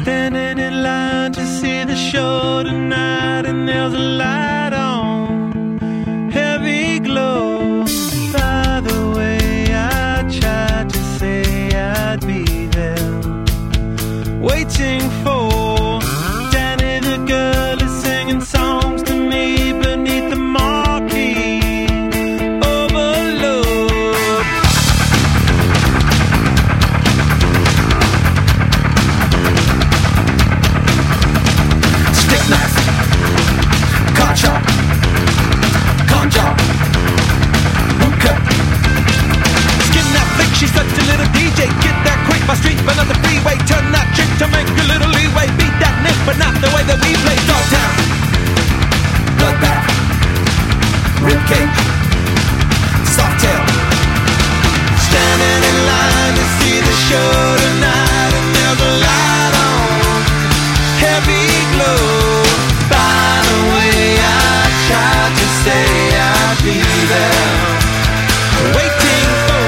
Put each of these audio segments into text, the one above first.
Standing in line to see the show tonight, and there's a light on, heavy glow. By the way, I tried to say I'd be there, waiting for Danny the girl is singing songs to me beneath the marquee. Overload. Stick knife, car chop, con job, boot cut. Skin that flick, she's such a little DJ. Get that quick, my street, but not the freeway. Turn that trick to make a little leeway. Beat that nick, but not the way that we play. Dogtown, bloodbath, ribcage, soft tail. Standing in line to see the show tonight, and there's a light on, heavy glow. By the way, I tried to say I'd be there, waiting for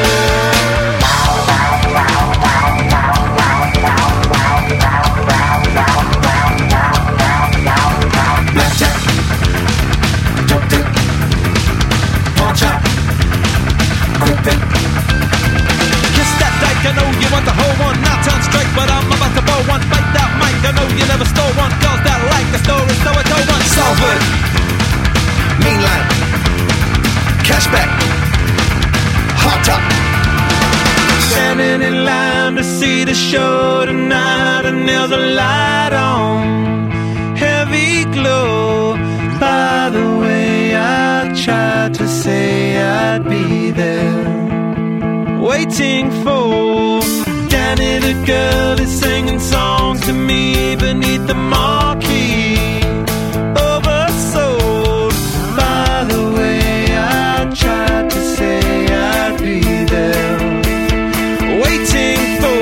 blackjack, dope dick, pawn chop, quick pick. Kiss that dyke, I know you want the whole one. Now turn straight, but I'm about to blow one. Bite that mic, I know you never stole one. Girls that like the story, so I told one. Salford, mean line, cashback, hot top. Standing in line to see the show tonight, and there's a light on, heavy glow. By the way, I tried to say I'd be there, waiting for Danny the girl is singing songs to me beneath the marquee. Oversold. By the way, I tried to say I'd be there, waiting for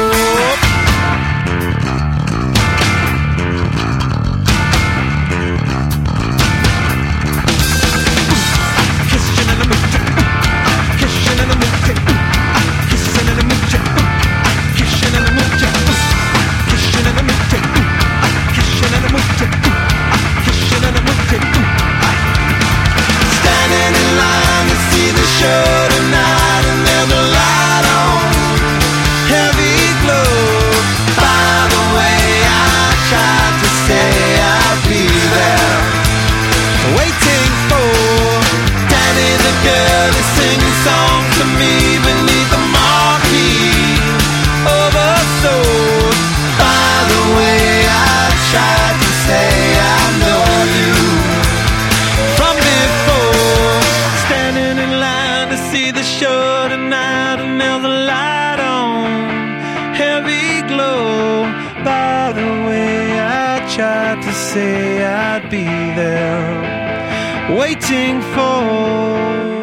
kissing in the mood, kissing in the mood, kissing in the mood, kissing in the mood, kissing in the mood, kissing in the mood, kissing in the mood. Standing in line to see the show tonight, and there's a light on, heavy glow. By the way, I tried to say I'd be there, waiting for Danny the girl to sing songs to me beneath the marquee. Oversold. By the way, I tried to say I know you from before. Standing in line to see the show tonight, and there's a light on, heavy glow. By the way, I tried to say I'd be there, waiting for